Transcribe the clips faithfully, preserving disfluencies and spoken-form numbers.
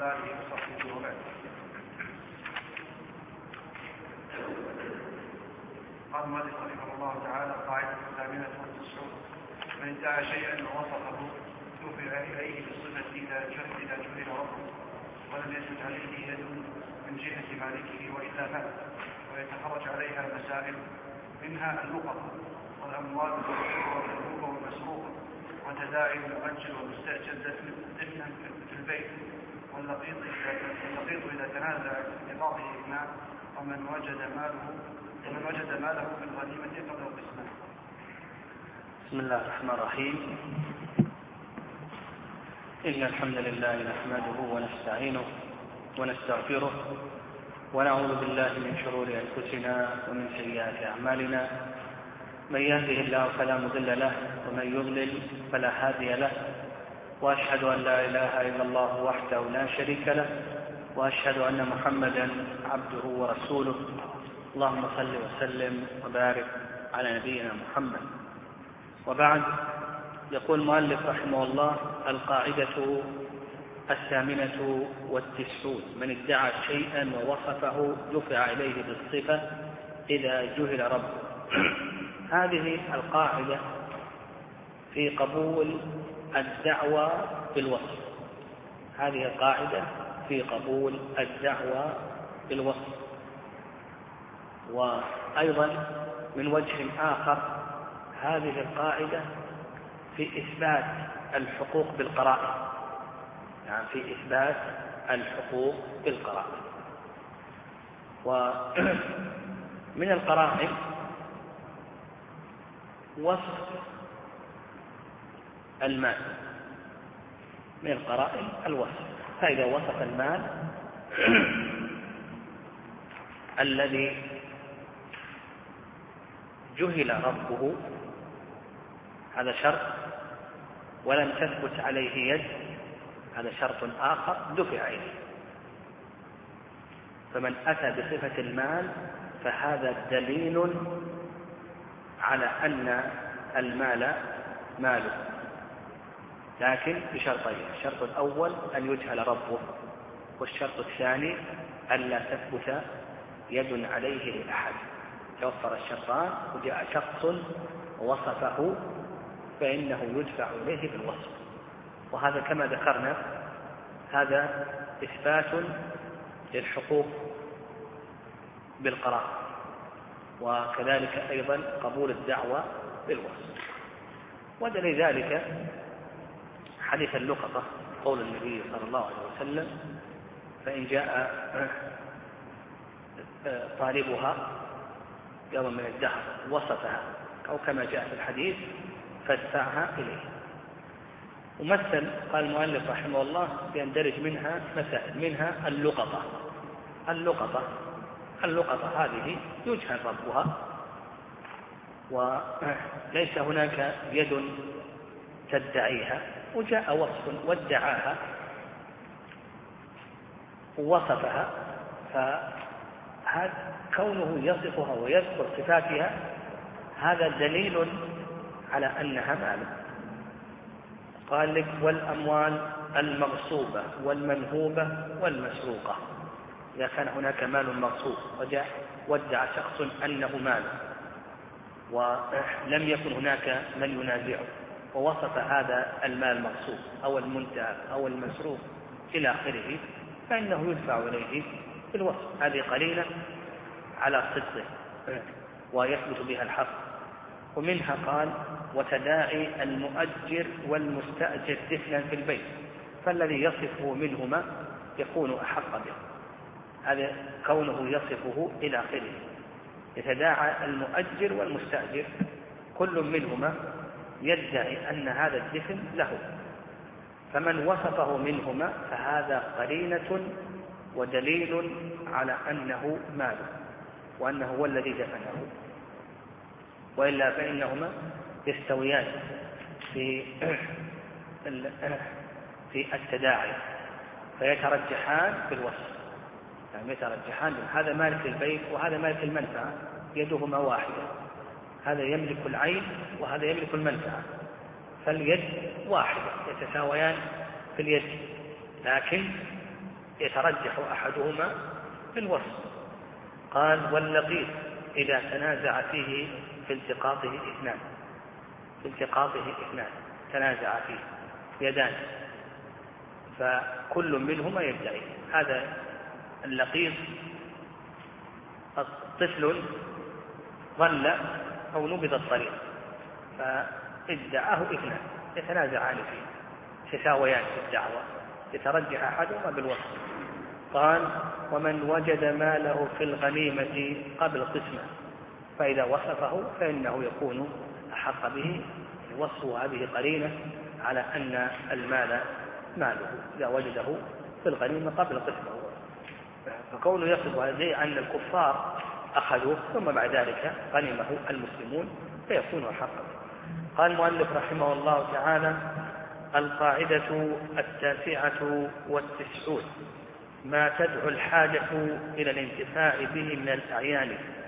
وعلى آله وصحبه وبعد. قال المؤلف رحمه الله تعالى: قاعدة الثامنة والتسعون: من ادعى شيئا ووصفه توفي عليه بالصفة إذا جهل ربه ولم يثبت عليه يد من جهة مالكه وإلا مات، ويتخرج عليها مسائل، منها اللقطة والأموال والمنهوبة والمسروقة وتداعي المؤجل والمستأجر دفنا في البيت، واللقيط إذا تنازع في بعضه المال، ومن وجد ماله ومن وجد ماله في الغنيمة قبل القسمة. بسم الله الرحمن الرحيم. إن الحمد لله نحمده ونستعينه ونستغفره ونعوذ بالله من شرور أنفسنا ومن سيئات أعمالنا. من يهده الله فلا مضل له ومن يضلل فلا هادي له، وأشهد أن لا إله إلا الله وحده لا شريك له، وأشهد أن محمدا عبده ورسوله. اللهم صل وسلم وبارك على نبينا محمد. وبعد، يقول المؤلف رحمه الله: القاعدة الثامنة والتسعون: من ادعى شيئا ووصفه دفع إليه بالصفة إذا جهل ربه. هذه القاعدة في قبول الدعوى بالوصف. هذه القاعدة في قبول الدعوى بالوصف. وأيضا من وجه آخر هذه القاعدة في إثبات الحقوق بالقرائن، يعني في إثبات الحقوق بالقرائن. ومن القرائن وصف المال، من القرائن الوصف. فإذا وصف المال الذي جهل ربه، هذا شرط، ولم تثبت عليه يد، هذا شرط آخر، دفع إليه. فمن أتى بصفة المال فهذا دليل على أن المال ماله، لكن بشرطين: الشرط الأول أن يجهل ربه، والشرط الثاني أن لا تثبت يد عليه لأحد. توفر الشرطان وجاء شخص ووصفه فإنه يدفع إليه بالوصف. وهذا كما ذكرنا هذا إثبات للحقوق بالقرائن، وكذلك أيضا قبول الدعوة بالوصف. ودليل ذلك حديث اللقطة، قول النبي صلى الله عليه وسلم: فإن جاء طالبها يوم من الدهر وصفها، أو كما جاء في الحديث: فادفعها إليه. ومثل قال المؤلف رحمه الله يندرج منها مسائل، منها اللقطة. اللقطة اللقطة هذه يجهل ربها، وليس هناك يد تدعيها، وجاء وصف وادعاها ووصفها، فهذا كونه يصفها ويذكر صفاتها هذا دليل على أنها مال. قال لك: والأموال المغصوبة والمنهوبة والمسروقة. إذا كان هناك مال مغصوب وجاء وادعى شخص أنه مال ولم يكن هناك من ينازعه، ووصف هذا المال المغصوب أو المنتهب أو المسروق إلى آخره، فإنه يدفع إليه بالوصف. هذه قليلة على صدقه ويثبت بها الحق. ومنها قال: وتداعي المؤجر والمستأجر دفنا في البيت، فالذي يصفه منهما يكون أحق به. هذا كونه يصفه إلى آخره. يتداعى المؤجر والمستأجر، كل منهما يدعي أن هذا الدفن له، فمن وصفه منهما فهذا قرينة ودليل على أنه ماله، وأنه هو الذي دفنه. وإلا فإنهما يستويان في في التداعي، فيترجحان في الوصف، يعني يترجحان. هذا مالك البيت وهذا مالك المنفعة، يدهما واحدة، هذا يملك العين وهذا يملك المنفعة، فاليد واحدة، يتساويان في اليد، لكن يترجح أحدهما بالوصف. قال واللقيط إذا تنازع فيه في التقاطه اثنان، في التقاطه اثنان تنازع فيه يدان، فكل منهما يدعي. هذا اللقيط طفل ظل أو نبذ الطريق فادعاه اثنان يتنازعان فيه، يتساويان في الدعوة، يترجح أحدهما بالوصف. قال ومن وجد ماله في الغنيمة قبل قسمه فإذا وصفه فإنه يكون أحق به، وصفه هذه قرينة على أن المال ماله إذا وجده في الغنيمة قبل قسمه، فكونه يصف هذه أن الكفار أخذوه ثم بعد ذلك غنمه المسلمون فيكون أحق. قال المؤلف رحمه الله تعالى القاعدة التاسعة والتسعون ما تدعو الحاجة إلى الانتفاع به من الأعيان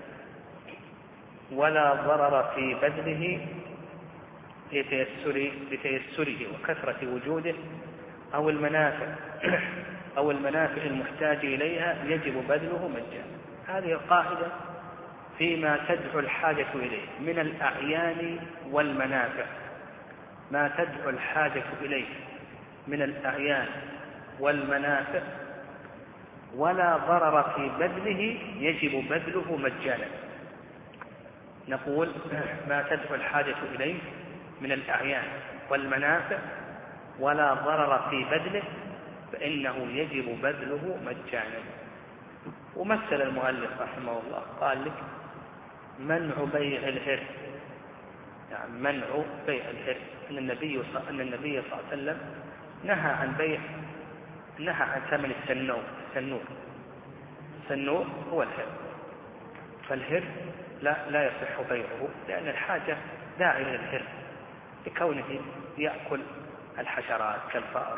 ولا ضرر في بذله لتيسر لتيسره وكثرة وجوده أو المنافع أو المنافع المحتاج إليها يجب بذله مجانا. هذه القاعدة فيما تدعو الحاجة إليه من الأعيان والمنافع، ما تدعو الحاجة إليه من الأعيان والمنافع ولا ضرر في بذله يجب بذله مجانا. نقول ما تدعو الحاجة إليه من الأعيان والمنافع ولا ضرر في بذله فإنه يجب بذله مجانا. ومثل المؤلف رحمه الله قال لك منع بيع الهر، يعني منع بيع الهر، أن النبي أن النبي صلى الله عليه وسلم نهى عن بيع، نهى عن ثمن السنور. السنور السنور هو الهر، فالهر لا لا يصح بيعه لأن الحاجة داعية إلى الهر لكونه يأكل الحشرات كالفأر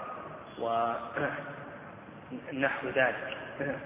ونحو ذلك.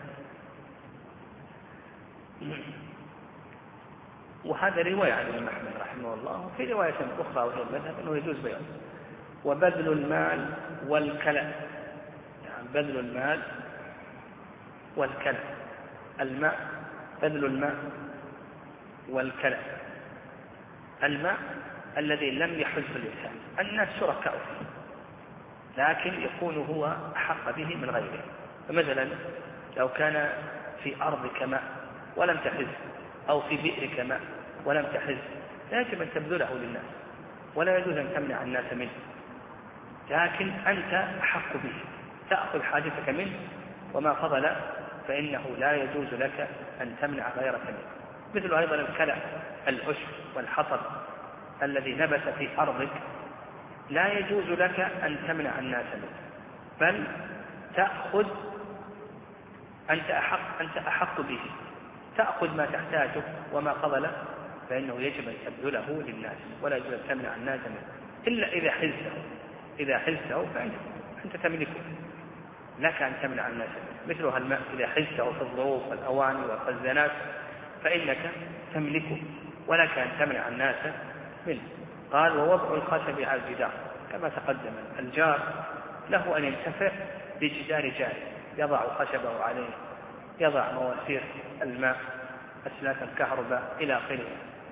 وهذا رواية عن الإمام أحمد رحمه الله، وفي رواية أخرى وهي المذهب أنه يجوز بيعه. وبذل المال والكلى، يعني بذل المال والكلى، الماء بذل الماء والكلى، الماء الذي لم يحز الإنسان، الناس شركاء فيه لكن يكون هو أحق به من غيره. فمثلا لو كان في أرضك ماء ولم تحز، أو في بئرك ماء ولم تحز، لا يجب أن تبذله للناس ولا يجوز أن تمنع الناس منه، لكن أنت أحق به تأخذ حاجتك منه، وما فضل فإنه لا يجوز لك أن تمنع غيرك منه. مثل أيضا الكلى، العشب والحطب الذي نبت في أرضك لا يجوز لك أن تمنع الناس منه، بل تأخذ أنت أحق, أنت أحق به، تأخذ ما تحتاجه، وما فضل فإنه يجب أن تبذله للناس ولا يجب أن تمنع الناس منه إلا إذا حزته. إذا حزته فأنت تملكه، لك أن تمنع الناس منه. مثلها الماء إذا حزته في الظروف والأواني والخزانات فإنك تملكه ولك أن تمنع الناس منه. قال ووضع الخشب على الجدار كما تقدم، الجار له أن ينتفع بجدار جار، يضع خشبه عليه، يضع مواسير الماء، أسلاك الكهرباء إلى آخره،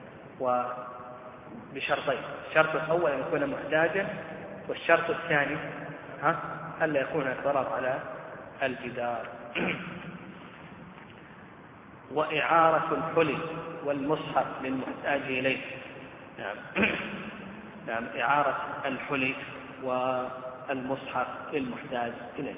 وبشرطين: الشرط الأول أن يكون محتاجا، والشرط الثاني ها ألا يكون الضرر على الجدار. وإعارة الحلي والمصحف للمحتاج إليه. نعم نعم إعارة الحلي والمصحف للمحتاج إليه.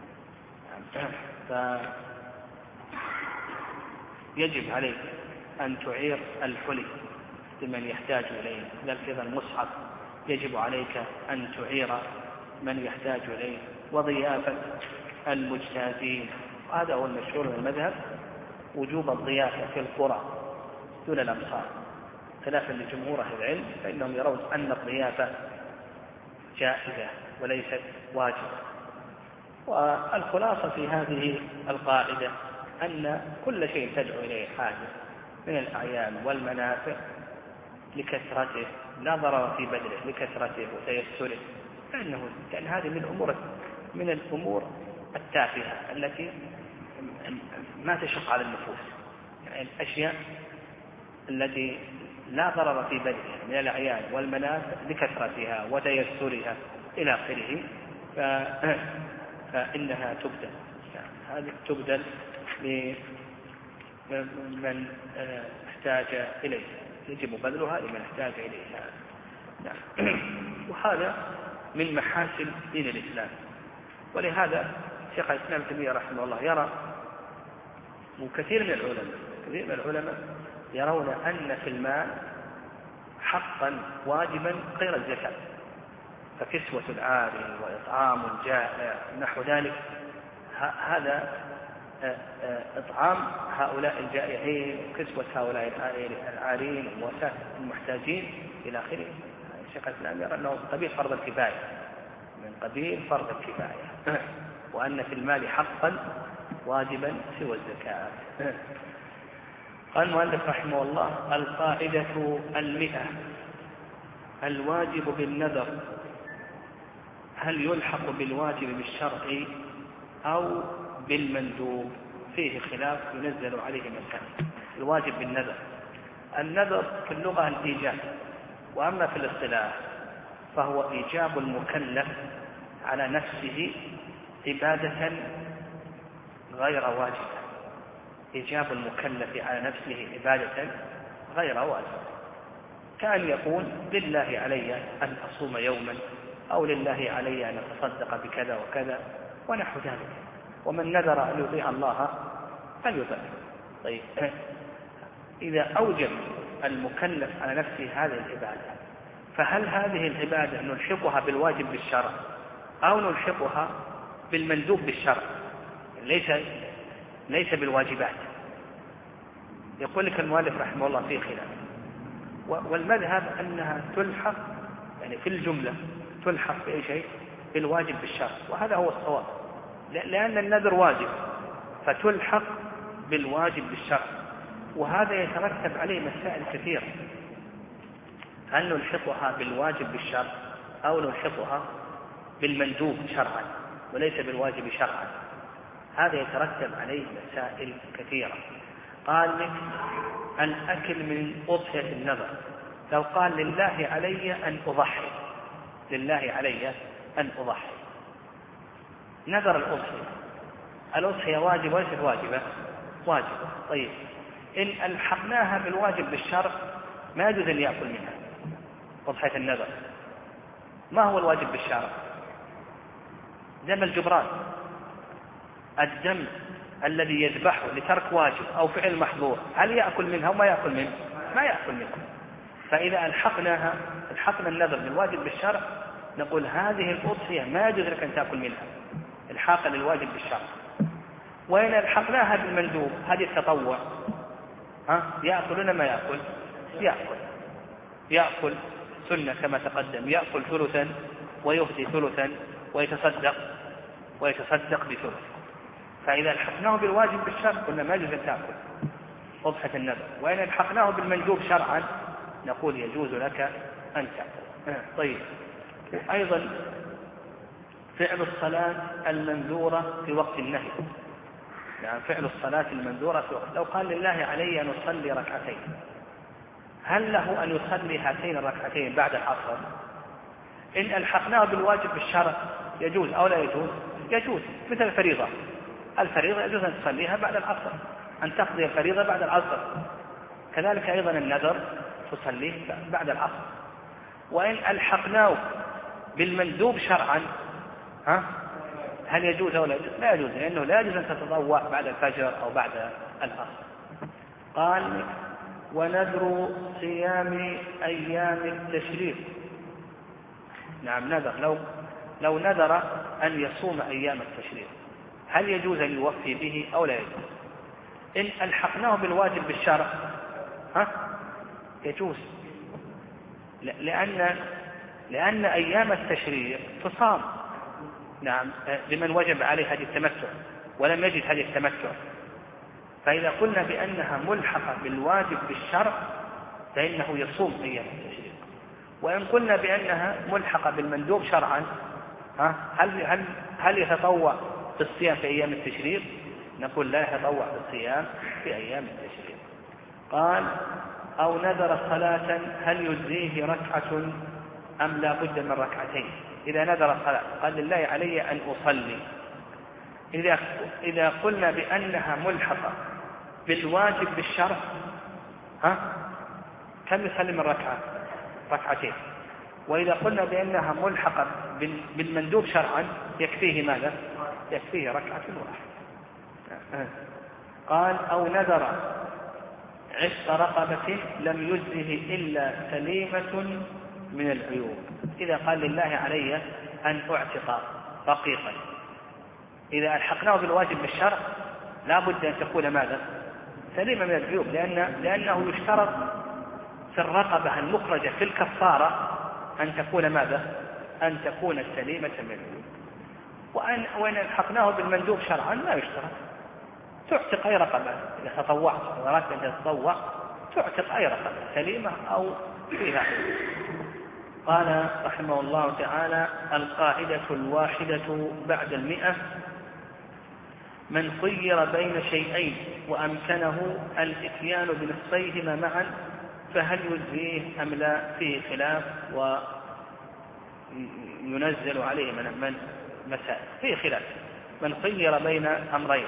فيجب عليك أن تعير الحلي لمن يحتاج إليه، ذلك المصحف يجب عليك أن تعير من يحتاج إليه. وضيافة المجتازين، هذا هو المشهور من المذهب، وجوب الضيافة في القرى دون الأمصار، خلافا لجمهور أهل العلم فإنهم يرون أن الضيافة جائزة وليست واجبة. والخلاصة في هذه القاعدة أن كل شيء تدعو إليه حاجة من الأعيان والمنافع لكثرته لا ضرر في بدله، لكثرته وتيسره، لأنه كان هذه من الأمور من الأمور التافهة التي ما تشق على النفوس، يعني الأشياء التي لا ضرر في بدنها من الأعيان والمنافع لكثرتها وتيسرها إلى آخره، فإنها تبدل، يعني هذه تبدل لمن احتاج إليها، يجب بذلها لمن احتاج إليها. وهذا من محاسن دين الإسلام. ولهذا شيخ الإسلام ابن تيمية رحمه الله يرى، وكثير من العلماء كثير من العلماء يرون أن في المال حقا واجبا غير الزكاة، فكسوة العاري وإطعام الجائع نحو ذلك، هذا إطعام هؤلاء الجائعين وكسوة هؤلاء العارين ووسائل المحتاجين إلى آخره. الشيخ الإسلام يرى أنه قبيل فرض الكفاية، من قبيل فرض الكفاية، وأن في المال حقا واجبا سوى الزكاة. قال المؤلف رحمه الله: القاعدة المئة: الواجب بالنذر هل يلحق بالواجب بالشرع أو بالمندوب؟ فيه خلاف ينزل عليه مسائل. الواجب بالنذر، النذر في اللغة الإيجاب، وأما في الاصطلاح فهو إيجاب المكلف على نفسه عبادة غير واجبة، إيجاب المكلف على نفسه عبادة غير واجبة، كأن يقول لله علي أن أصوم يوما، أو لله علي أن أتصدق بكذا وكذا ونحو ذلك، ومن نذر أن يطيع الله فليطع. طيب، إذا أوجب المكلف على نفسه هذه العبادة، فهل هذه العبادة نلحقها بالواجب بالشرع أو نلحقها بالمندوب بالشرع؟ ليس ليس بالواجبات. يقول لك المؤلف رحمه الله فيه خلاف، والمذهب أنها تلحق يعني في الجملة تلحق بأي شيء بالواجب بالشرع، وهذا هو الصواب، لأن النذر واجب فتلحق بالواجب بالشرع، وهذا يترتب عليه مسائل كثيرة. هل نلحقها بالواجب بالشرع أو نلحقها بالمندوب شرعا وليس بالواجب شرعا؟ هذا يترتب عليه مسائل كثيرة. قال لك الأكل من أضحية النذر، لو قال لله علي أن أضحي، لله علي أن أضحي، نذر الأضحية، الأضحية واجبة وليست واجبة؟ واجبة. طيب، إن ألحقناها بالواجب بالشرع ما يجوز أن يأكل منها أضحية النذر. ما هو الواجب بالشرع؟ دم الجبران، الدم الذي يذبحه لترك واجب أو فعل محظور، هل يأكل منها وما يأكل منها؟ ما يأكل منها. فإذا ألحقناها الحقنا النذر بالواجب بالشرع نقول هذه الأضحية ما يجوز لك أن تأكل منها الحاقا للواجب بالشرع. وإن ألحقناها بالمندوب، هذه التطوع، ها يأكلون ما يأكل؟ يأكل يأكل سنة كما تقدم، يأكل ثلثا ويهدي ثلثا ويتصدق ويتصدق بثلث. فإذا الحقناه بالواجب بالشرع قلنا ما يجوز أن تأكل أضحية النذر، وإن الحقناه بالمندوب شرعا نقول يجوز لك أن تأكل. طيب، أيضا فعل الصلاة المنذورة في وقت النهي، يعني فعل الصلاة المنذورة في وقت، لو قال لله علي أن أصلي ركعتين، هل له أن يصلي هاتين الركعتين بعد العصر؟ إن ألحقناه بالواجب بالشرع يجوز أو لا يجوز؟ يجوز، مثل الفريضة، الفريضة يجوز أن تصليها بعد العصر، أن تقضي الفريضة بعد العصر، كذلك أيضا النذر تصليه بعد العصر. وإن ألحقناه بالمندوب شرعا ها هل يجوز أو لا يجوز؟ لا يجوز، لأنه لا يجوز أن تتطوع بعد الفجر أو بعد العصر. قال ونذر صيام أيام التشريق، نعم نذر، لو لو نذر أن يصوم أيام التشريق هل يجوز أن يوفي به أو لا يجوز؟ إن ألحقناه بالواجب بالشرع ها يجوز، لأن لأن أيام التشريق تصام، نعم، لمن وجب عليه هذه التمتع ولم يجد هذه التمتع. فإذا قلنا بأنها ملحقة بالواجب بالشرع فإنه يصوم أيام التشريق. وإن قلنا بأنها ملحقة بالمندوب شرعا ها هل هل هل يتطوع بالصيام في أيام التشريق؟ نقول لا يتطوع بالصيام في أيام التشريق. قال أو نذر صلاة هل يجزيه ركعة أم لا بد من ركعتين؟ إذا نذر صلاة قال لله علي أن أصلي، إذا إذا قلنا بأنها ملحقة بالواجب بالشرع، ها كم يصلي من ركعة؟ ركعتين. وإذا قلنا بأنها ملحقة بالمندوب شرعا يكفيه ماذا؟ يكفيه ركعة واحدة. قال أو نذر عشق رقبة لم يجزه إلا سليمة من العيوب. إذا قال لله علي أن أعتق رقيقا، إذا ألحقناه بالواجب بالشرع لا بد أن تكون ماذا؟ سليمة من العيوب، لأن لأنه يشترط في الرقبة المخرجة في الكفارة أن تكون ماذا؟ أن تكون سليمة من العيوب. وأن وإن ألحقناه بالمندوب شرعا لا يشترط، تعتق أي رقبة إذا تطوعت وأردت أن تتطوع تعتق أي رقبة سليمة أو فيها. قال رحمه الله تعالى القاعدة الواحدة بعد المئة: من خير بين شيئين وأمكنه الإتيان بنصفيهما معا فهل يجزيه أم لا؟ فيه خلاف وينزل عليه من من مسائل، فيه خلاف. من خير بين أمرين،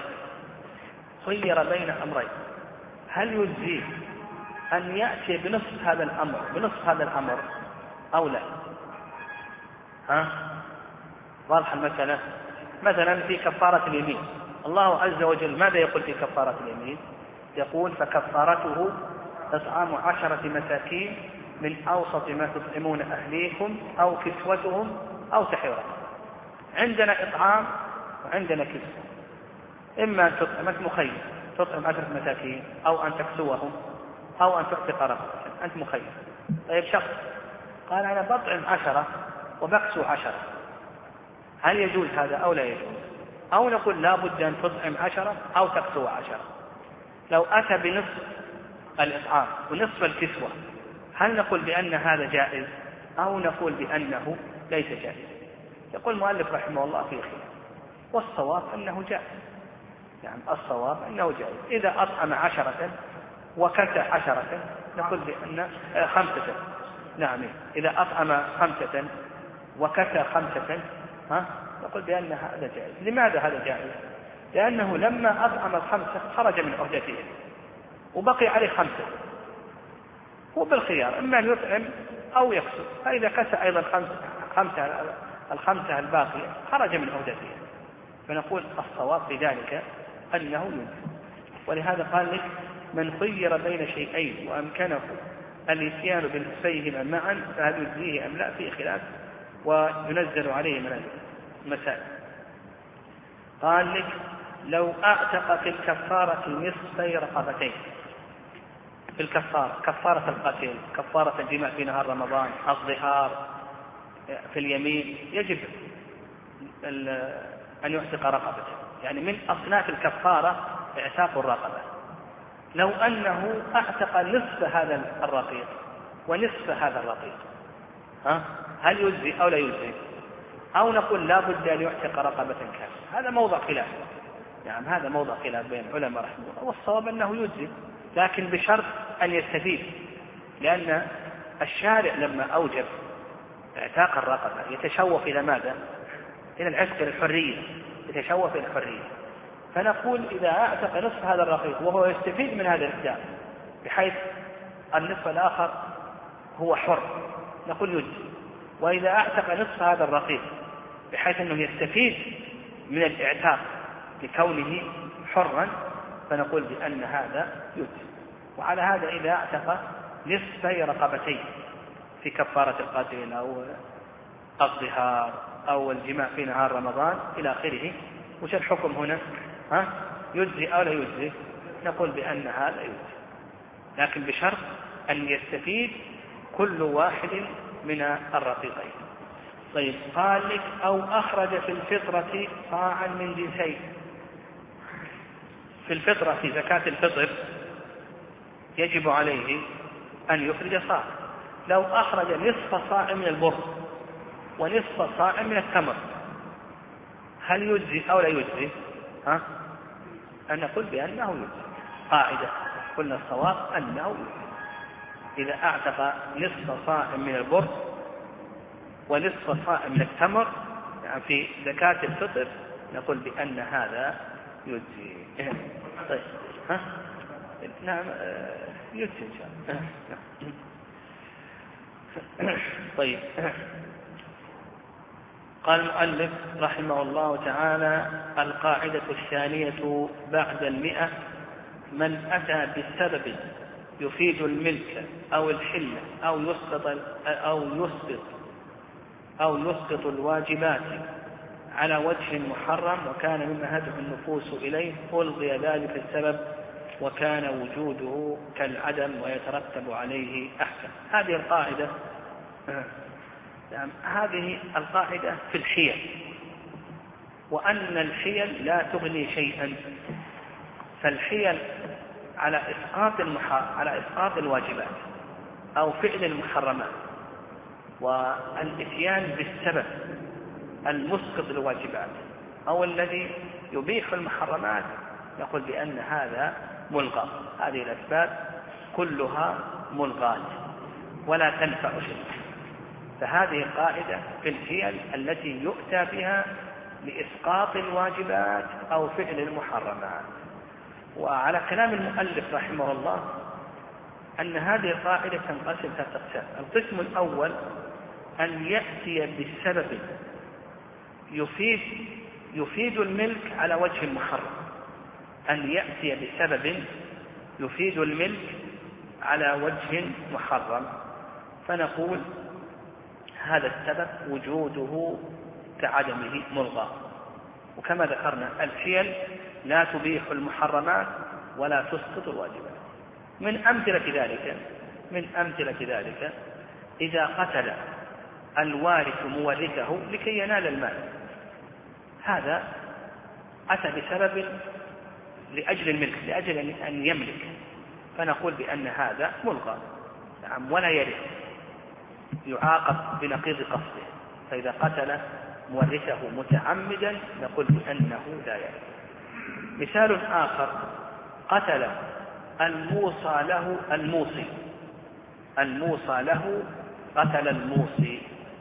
خير بين أمرين هل يجزيه أن يأتي بنصف هذا الأمر بنصف هذا الأمر أو لا؟ ها واضح المسألة؟ مثلا في كفارة اليمين الله عز وجل ماذا يقول في كفارة اليمين؟ يقول فكفارته إطعام عشرة مساكين من أوسط ما تطعمون أهليكم أو كسوتهم أو تحرير رقبة. عندنا إطعام وعندنا كسوة، إما أن تطعم أنت مخير تطعم عشرة مساكين أو أن تكسوهم أو أن تعتق رقبة، أنت مخير. طيب شخص قال أنا بطعم عشرة وبكسو عشرة، هل يجوز هذا أو لا يجوز؟ أو نقول لا بد أن تطعم عشرة أو تكسو عشرة. لو أتى بنصف الإطعام ونصف الكسوة هل نقول بأن هذا جائز أو نقول بأنه ليس جائز؟ يقول المؤلف رحمه الله فيه خلاف، والصواب أنه جائز. يعني الصواب أنه جائز. إذا أطعم عشرة وكسى عشرة نقول بأن خمسة، نعم إذا أطعم خمسة وكسى خمسة ها نقول بأن هذا جائز. لماذا هذا جائز؟ لأنه لما أطعم الخمسة خرج من عهدته وبقي عليه خمسة، هو بالخيار إما أن يطعم أو يكسو، فإذا كسى أيضا خمسة, خمسة الخمسة الباقية خرج من عهدته، فنقول الصواب في ذلك أنه يجزي. ولهذا قال لك من خير بين شيئين وأمكنه الاتيان بنصفيهما معا فهل يجزيه أم لا؟ فيه خلاف وينزل عليه من المسائل. قال لك لو أعتق في الكفارة نصفي رقبتين، في الكفارة كفارة القتل، كفارة الجماع في نهار رمضان، الظهار، في اليمين يجب أن يعتق رقبته، يعني من أصناف الكفارة اعتاق الرقبة. لو أنه أعتق نصف هذا الرقيق ونصف هذا الرقيق ها هل يجزي أو لا يجزي؟ أو نقول لا بد أن يعتق رقبة كاملة؟ هذا موضع خلاف، يعني هذا موضع خلاف بين العلماء رحمه الله، والصواب أنه يجزي لكن بشرط أن يستفيد، لأن الشارع لما أوجب اعتاق الرقبة يتشوف إلى ماذا؟ إلى العتق الحرية، يتشوف إلى الحرية. فنقول إذا أعتق نصف هذا الرقيق وهو يستفيد من هذا الإعتاق بحيث النصف الآخر هو حر نقول يجزي، وإذا أعتق نصف هذا الرقيق بحيث أنه يستفيد من الإعتاق لكونه حرا فنقول بأن هذا يجزي. وعلى هذا إذا اعتق نصفي رقبتين في كفارة القاتل أو الظهار أو الجماع في نهار رمضان إلى آخره، وش الحكم هنا؟ ها يجزي أو لا يجزي؟ نقول بأن هذا يجزي لكن بشرط أن يستفيد كل واحد من الرقيقين. طيب قال لك أو أخرج في الفطرة صاعا من جنسين. في الفطرة في زكاة الفطر يجب عليه أن يخرج صاع. لو أخرج نصف صاع من البر ونصف صاع من التمر هل يجزي أو لا يجزي؟ ها؟ أن نقول بأنه يجزي. قاعدة قلنا الصواب أنه يجزي. إذا أعتق نصف صاع من البر ونصف صاع من التمر يعني في زكاة الفطر نقول بأن هذا يجزي. طيب ها؟ نعم يجزي إن شاء الله. طيب قال المؤلف رحمه الله تعالى: القاعدة الثانية بعد المئة: من أتى بالسبب يفيد الملك أو الحلة أو يسقط أو يسقط أو يسقط الواجبات على وجه محرم وكان مما هدف النفوس إليه ألغي ذلك السبب وكان وجوده كالعدم ويترتب عليه أحكام. هذه القاعدة هذه القاعدة في الحيل، وأن الحيل لا تغني شيئا. فالحيل على إسقاط على إسقاط الواجبات أو فعل المحرمات، والإتيان بالسبب المسقط للواجبات أو الذي يبيح المحرمات نقول بأن هذا ملغى. هذه الأسباب كلها ملغاة ولا تنفع شيء. فهذه القاعدة في الحيل التي يؤتى بها لإسقاط الواجبات أو فعل المحرمات. وعلى كلام المؤلف رحمه الله أن هذه القاعدة تنقسم ثلاثة أقسام. القسم الأول أن يأتي بالسبب يفيد يفيد الملك على وجه محرم. أن يأتي بسبب يفيد الملك على وجه محرم، فنقول هذا السبب وجوده كعدمه ملغى. وكما ذكرنا الحيل لا تبيح المحرمات ولا تسقط الواجبات. من أمثلة ذلك من أمثلة ذلك إذا قتل الوارث مورثه لكي ينال المال، هذا أتى بسبب لأجل الملك، لأجل أن يملك، فنقول بأن هذا ملغى نعم ولا يرث، يعاقب بنقيض قصده. فإذا قتل مورثه متعمدا نقول بأنه لا يرث. مثال آخر: قتل الموصى له الموصي الموصى له قتل الموصي،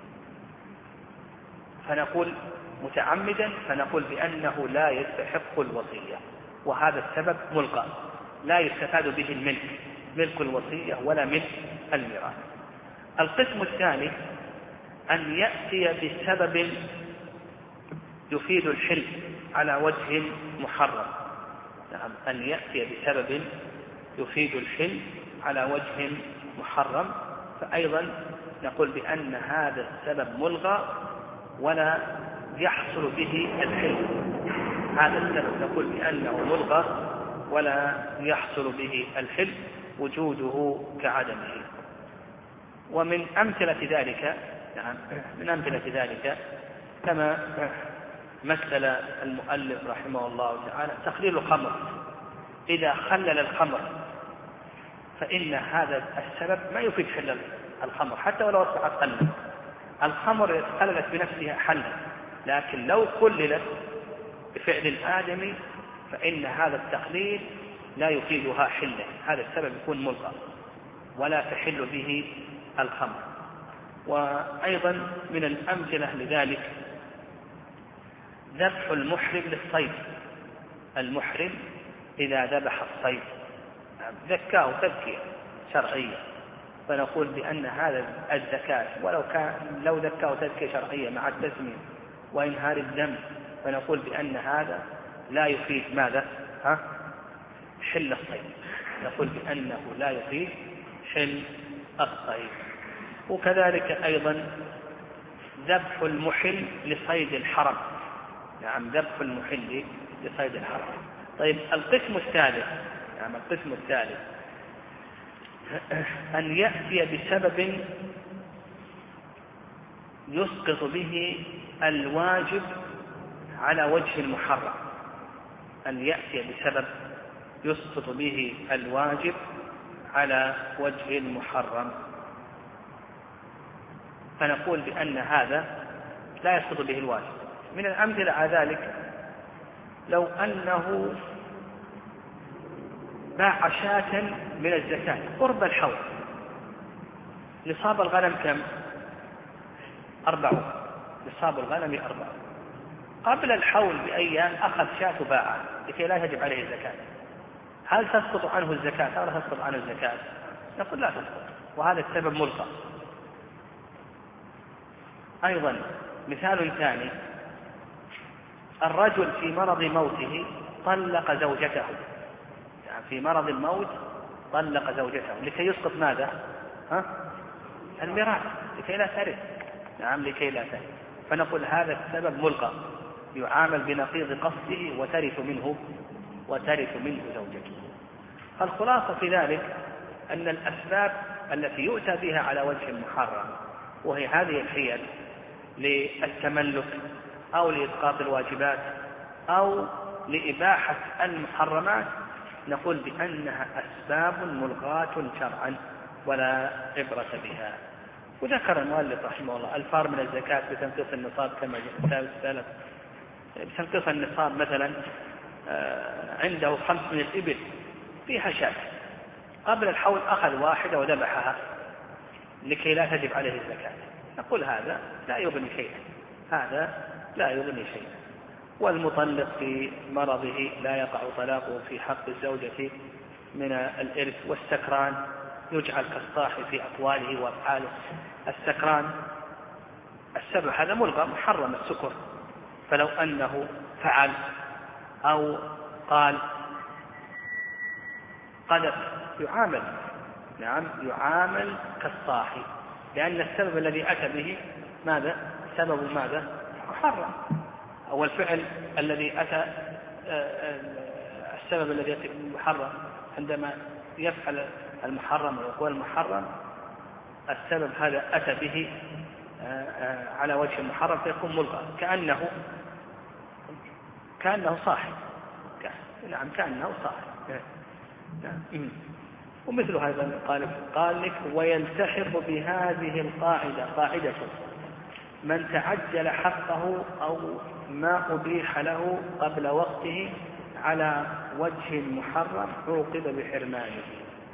فنقول متعمدا، فنقول بأنه لا يستحق الوصية، وهذا السبب ملغى لا يستفاد به الملك، ملك الوصية ولا ملك الميراث. القسم الثاني أن يأتي بسبب يفيد الحل على وجه محرم. نعم أن يأتي بسبب يفيد الحل على وجه محرم، فأيضا نقول بأن هذا السبب ملغى ولا يحصل به الحل. هذا السبب نقول بأنه ملغى ولا يحصل به الحل، وجوده كعدمه. ومن أمثلة ذلك نعم من أمثلة ذلك كما مثل المؤلف رحمه الله تعالى تخليل الخمر. إذا خلل الخمر فإن هذا السبب ما يفيد حل الخمر حتى ولو أصبحت خلا. الخمر خللت بنفسها حلا، لكن لو خللت بفعل الآدمي فإن هذا التخليل لا يفيدها حلا، هذا السبب يكون ملغى ولا تحل به الخمر. وأيضا من الأمثلة لذلك ذبح المحرم للصيد. المحرم إذا ذبح الصيد ذكاه تذكية شرعية، فنقول بأن هذا الزكاة ولو كان لو ذكاه تذكية شرعية مع التسمية وإنهار الدم، فنقول بأن هذا لا يفيد ماذا؟ ها؟ حل الصيد. نقول بأنه لا يفيد حل الصيد. وكذلك أيضا ذبح المحل لصيد الحرم. نعم ذبح المحل لصيد الحرم. طيب القسم الثالث نعم القسم الثالث أن يأتي بسبب يسقط به الواجب على وجه المحرم. أن يأتي بسبب يسقط به الواجب على وجه المحرم، فنقول بأن هذا لا يسقط به الواجب من الأمثلة على ذلك لو أنه باع شاة من الزكاة قرب الحول، نصاب الغنم كم؟ أربعون، نصاب الغنم أربعون. قبل الحول بأيام أخذ شاة باعها لكي لا تجب عليه الزكاة، هل تسقط عنه الزكاة أو لا تسقط عنه الزكاة؟ نقول لا تسقط، وهذا السبب ملقى. أيضا مثال ثاني، الرجل في مرض موته طلق زوجته، يعني في مرض الموت طلق زوجته لكي يسقط ماذا؟ ها؟ الميراث، لكي لا ترث. نعم، لكي لا ترث. فنقول هذا السبب ملقى، يعامل بنقيض قصده وترث منه وترث منه زوجته. الخلاصة في ذلك أن الأسباب التي يؤتى بها على وجه محرم، وهي هذه الحيل للتملك أو لإسقاط الواجبات أو لإباحة المحرمات، نقول بأنها أسباب ملغاة شرعا ولا عبرة بها. وذكر المؤلف رحمه الله الفار من الزكاة بتنقيص النصاب كما جاء السلف، بتنقيص النصاب مثلا عنده خمس من الإبل فيها شاة، قبل الحول أخذ واحدة وذبحها لكي لا تجب عليه الزكاة، نقول هذا لا يغني شيئا، هذا لا يغني شيئا. والمطلق في مرضه لا يقع طلاقه في حق الزوجة من الإرث. والسكران يجعل كالصاحي في أقواله وأفعاله. السكران السبب هذا ملغى محرم السكر، فلو أنه فعل أو قال قذف يعامل، نعم يعامل كالصاحي، لأن السبب الذي أتى به ماذا؟ سبب ماذا؟ محرم. أو الفعل الذي أتى السبب الذي أتى محرم، عندما يفعل المحرم ويقول المحرم السبب هذا أتى به على وجه المحرم فيكون ملغى، كأنه كأنه صاحي. نعم كأنه صاحي. نعم. ومثل هذا قال قال لك ويلتحق بهذه القاعدة قاعدة من تعجل حقه أو ما أبيح له قبل وقته على وجه محرم عوقب بحرمانه.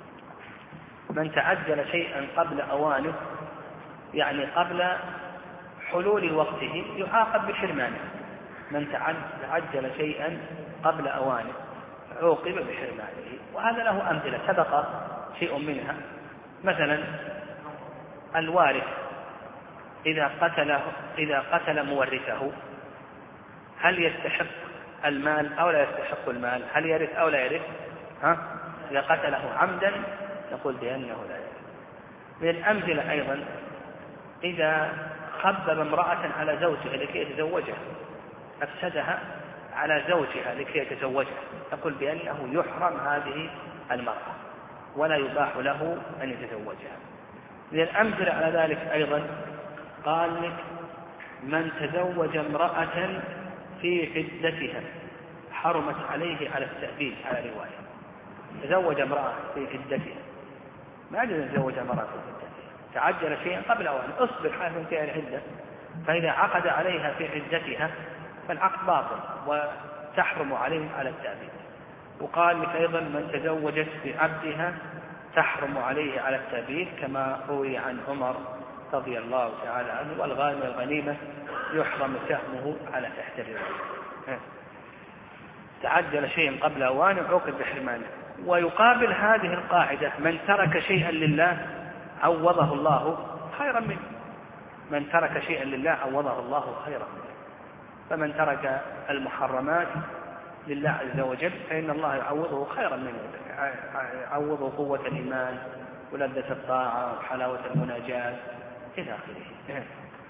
من تعجل شيئا قبل أوانه، يعني قبل حلول وقته، يعاقب بحرمانه. من تعجل شيئا قبل أوانه عوقب بحرمانه. وهذا له أمثلة سبق شيء منها، مثلا الوارث إذا قتل إذا قتل مورثه هل يستحق المال أو لا يستحق المال؟ هل يرث أو لا يرث؟ ها؟ إذا قتله عمدا نقول بأنه لا يرث. من الأمثلة أيضا إذا خبب امرأة على زوجها لكي يتزوجها، أفسدها على زوجها لكي يتزوجها، نقول بأنه يحرم هذه المرأة ولا يباح له أن يتزوجها. من الأمثلة على ذلك أيضا قال لك من تزوج امرأة في عدتها حرمت عليه على التأبيد على رواية. تزوج امرأة في عدتها، ما يجوز أن يتزوج امرأة في عدتها، تعجل شيئا قبل أوان، اصبر حتى تنتهي العدة، فإذا عقد عليها في عدتها فالعقد باطل وتحرم عليه على التأبيد. وقال لك أيضا من تزوجت بعبدها تحرم عليه على التأبيد كما روي عن عمر رضي الله تعالى عنه. والغانم الغنيمة يحرم سهمه على تحت الرواية. تعجل شيئا قبل أوانه عوقب بحرمانه. ويقابل هذه القاعدة من ترك شيئا لله عوضه الله خيرا منه. من ترك شيئا لله عوضه الله خيرا منه. فمن ترك المحرمات لله عز وجل فإن الله يعوضه خيرا منه، يعوضه قوة الإيمان ولذة الطاعة وحلاوة المناجاة إلى آخره.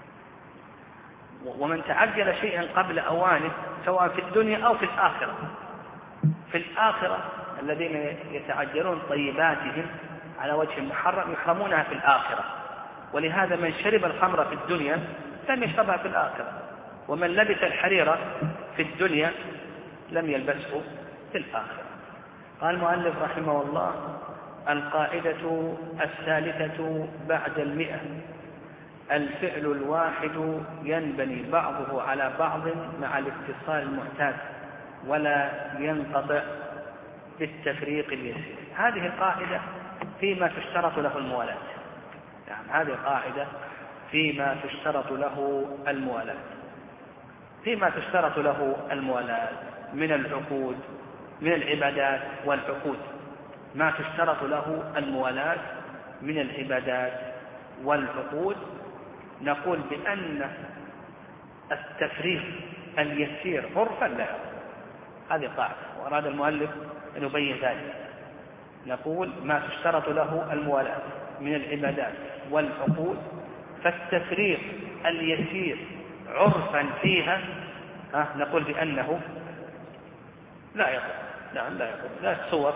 ومن تعجل شيئا قبل أوانه سواء في الدنيا أو في الآخرة، في الآخرة الذين يتعجلون طيباتهم على وجه محرم يحرمونها في الآخرة. ولهذا من شرب الخمر في الدنيا لم يشربها في الآخرة، ومن لبس الحرير في الدنيا لم يلبسه في الآخرة. قال المؤلف رحمه الله القاعدة الثالثة بعد المئة الفعل الواحد ينبني بعضه على بعض مع الاتصال المعتاد ولا ينقطع بالتفريق اليسير. هذه القاعدة فيما تشترط له الموالاة. يعني هذه القاعدة فيما تشترط له الموالاة فيما تشترط له الموالاة من العقود، من العبادات والعقود، ما تشترط له الموالاة من العبادات والعقود، نقول بأن التفريق اليسير عرفا لا يضر. هذه قاعدة، وأراد المؤلف أن يبين ذلك. نقول ما تشترط له الموالاة من العبادات والعقود، فالتفريق اليسير عرفا فيها نقول بأنه لا يضر. نعم لا يضر. لا صور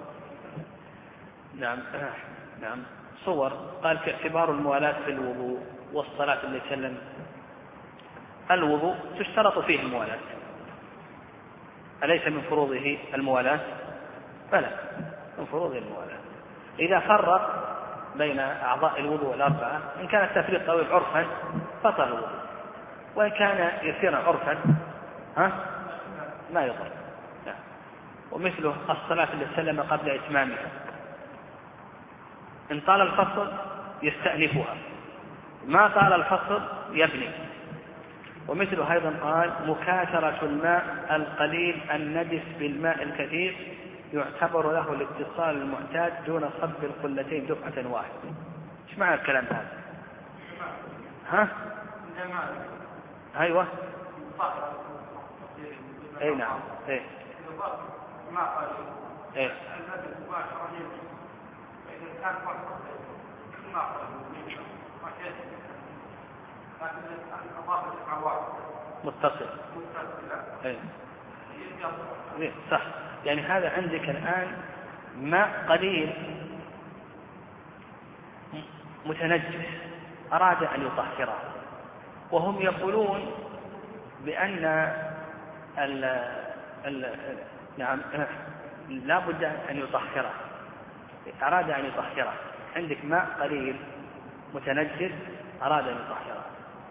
نعم نعم صور قال كاعتبار الموالاة في الوضوء والصلاة اللي سلم. الوضوء تشترط فيه الموالاة، أليس من فروضه الموالاة؟ فلا، من فروضه الموالاة. إذا فرق بين أعضاء الوضوء الأربعة، إن كان التفريق طويل عرفا بطل الوضوء، وإن كان يسيرا عرفا ها ما يضر. ومثله الصلاة اللي سلم قبل إتمامها، إن طال الفصل يستأنفها، ما طال الفصل يبني. ومثله أيضا قال مكاثرة الماء القليل النجس بالماء الكثير يعتبر له الاتصال المعتاد دون صب القلتين دفعة واحدة. ايش معنى الكلام هذا؟ ها؟ ايوه اي نعم اي اي متصل اي صح. يعني هذا عندك الآن ماء قليل متنجس أراد أن يطهره، وهم يقولون بأن ال ال نعم لا بد أن يطهره، أراد أن يطهره. عندك ماء قليل متنجس أراد أن يطهره.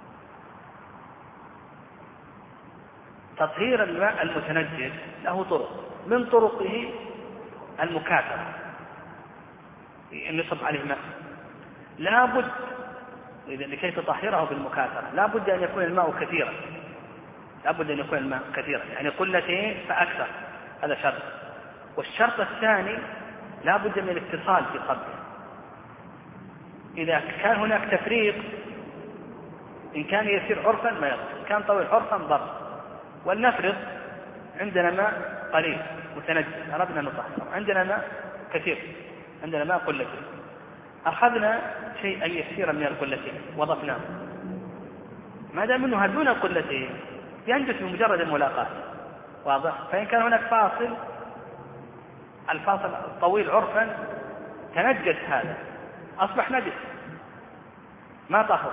تطهير الماء المتنجس له طرق، من طرقه المكاثرة، أن يصب عليه ماء. لا بد لكي تطهره بالمكاثرة لا بد أن يكون الماء كثيرا، لا بد أن يكون الماء كثيرا، يعني قلتين فأكثر، هذا شرط. والشرط الثاني لا بد من الاتصال في صبه. إذا كان هناك تفريق، إن كان يسير عرفا ما يضر، إن كان طويل عرفا ضر. ولنفرض عندنا ماء قليل متنجس أردنا أن نطهره، عندنا ماء كثير، عندنا ماء قلتين، أخذنا شيئا يسيرا من القلتين وضفناه، ما دام أنه دون القلتين ينجس بمجرد الملاقاة، واضح؟ فإن كان هناك فاصل، الفاصل الطويل عرفا تنجس، هذا أصبح نجس ما طهر.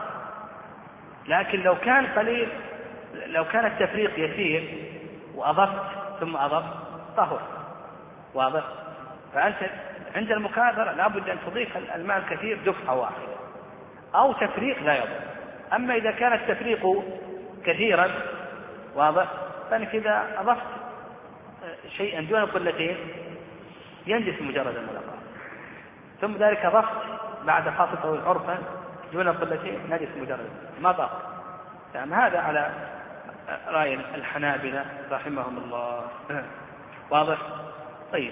لكن لو كان قليل، لو كان التفريق يسير وأضفت ثم أضفت طهر، واضح؟ فأنت عند المكاثرة لا بد أن تضيف الماء الكثير دفعة واحدة، أو تفريق لا يضر. أما إذا كان التفريق كثيرا، واضح، فأنك إذا أضفت شيئا دون القلتين ينجس مجرد الملاقاة، ثم ذلك أضفت بعد فاصل طويل عرفا دون القلتين نجس مجرد ما طهر. يعني هذا على رأي الحنابلة رحمهم الله، واضح؟ طيب،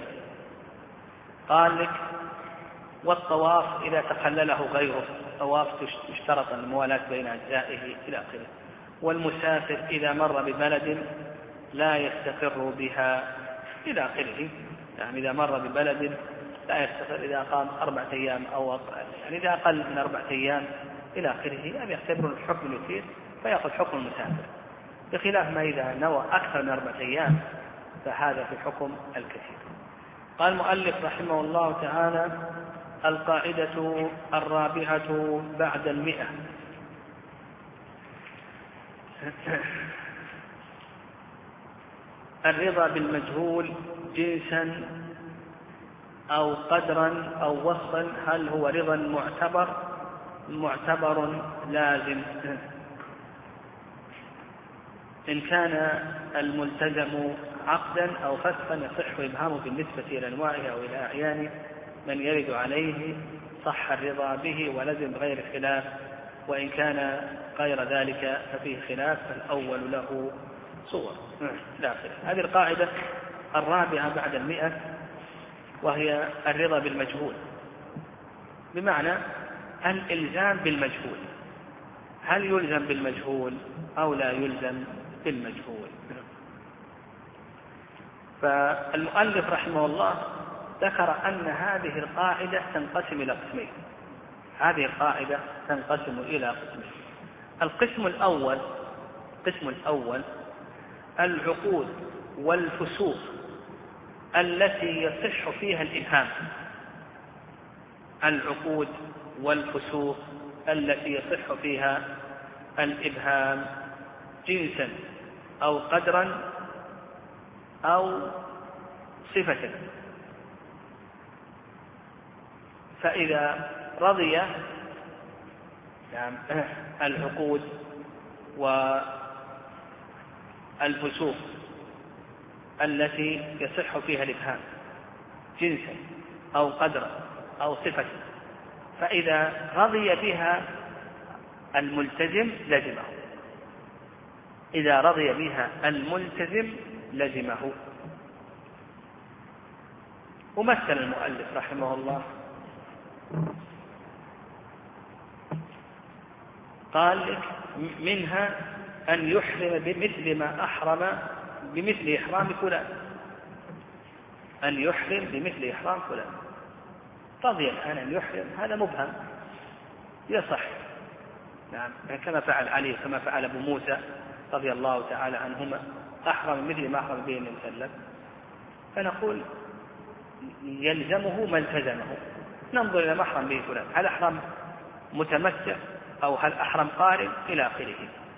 قال لك والطواف إذا تخلله غيره، الطواف يشترط الموالاة بين أجزائه إلى آخره. والمسافر إذا مر ببلد لا يستقر بها إلى آخره، يعني إذا مر ببلد لا يستقر، إذا قام أربعة أيام أو يعني إذا أقل من أربعة أيام إلى آخره، أن يعتبر الحكم يسير فيأخذ حكم المسافر، بخلاف ما إذا نوى أكثر من أربعة أيام فهذا في حكم الكثير. قال المؤلف رحمه الله تعالى: القاعدة الرابعة بعد المئة: الرضا بالمجهول جنسا أو قدرا أو وصفا، هل هو رضا معتبر معتبر لازم إن كان الملتزم عقدا أو فسخا يصح إبهامه بالنسبة إلى أنواعه أو إلى أعيان من يرد عليه صح الرضا به ولزم غير خلاف، وإن كان غير ذلك ففيه خلاف فالأول له صور. هذه القاعدة الرابعة بعد المئة، وهي الرضا بالمجهول، بمعنى الإلزام بالمجهول، هل يلزم بالمجهول أو لا يلزم بالمجهول. فالمؤلف رحمه الله ذكر أن هذه القاعدة تنقسم إلى قسمين. هذه القاعدة تنقسم إلى قسمين. القسم الأول القسم الأول العقود والفسوق التي يصح فيها الإبهام. العقود والفسوق التي يصح فيها الإبهام جنسا أو قدرا أو صفة. فإذا رضي يعني العقود والفسوق التي يصح فيها الإبهام جنسا أو قدرا أو صفة، فإذا رضي بها الملتزم لزمه. إذا رضي بها الملتزم لزمه. ومثل المؤلف رحمه الله قال لك منها أن يحرم بمثل ما أحرم بمثل إحرام فلان، أن يحرم بمثل إحرام فلان. رضي الآن أن يحرم، هذا مبهم يصح، نعم، كما فعل علي كما فعل أبو موسى رضي الله تعالى عنهما، أحرم مثل ما أحرم به النبي صلى الله عليه وسلم، فنقول يلزمه ما التزمه. ننظر إلى ما أحرم به فلان، هل أحرم متمتع أو هل أحرم قارن إلى آخره،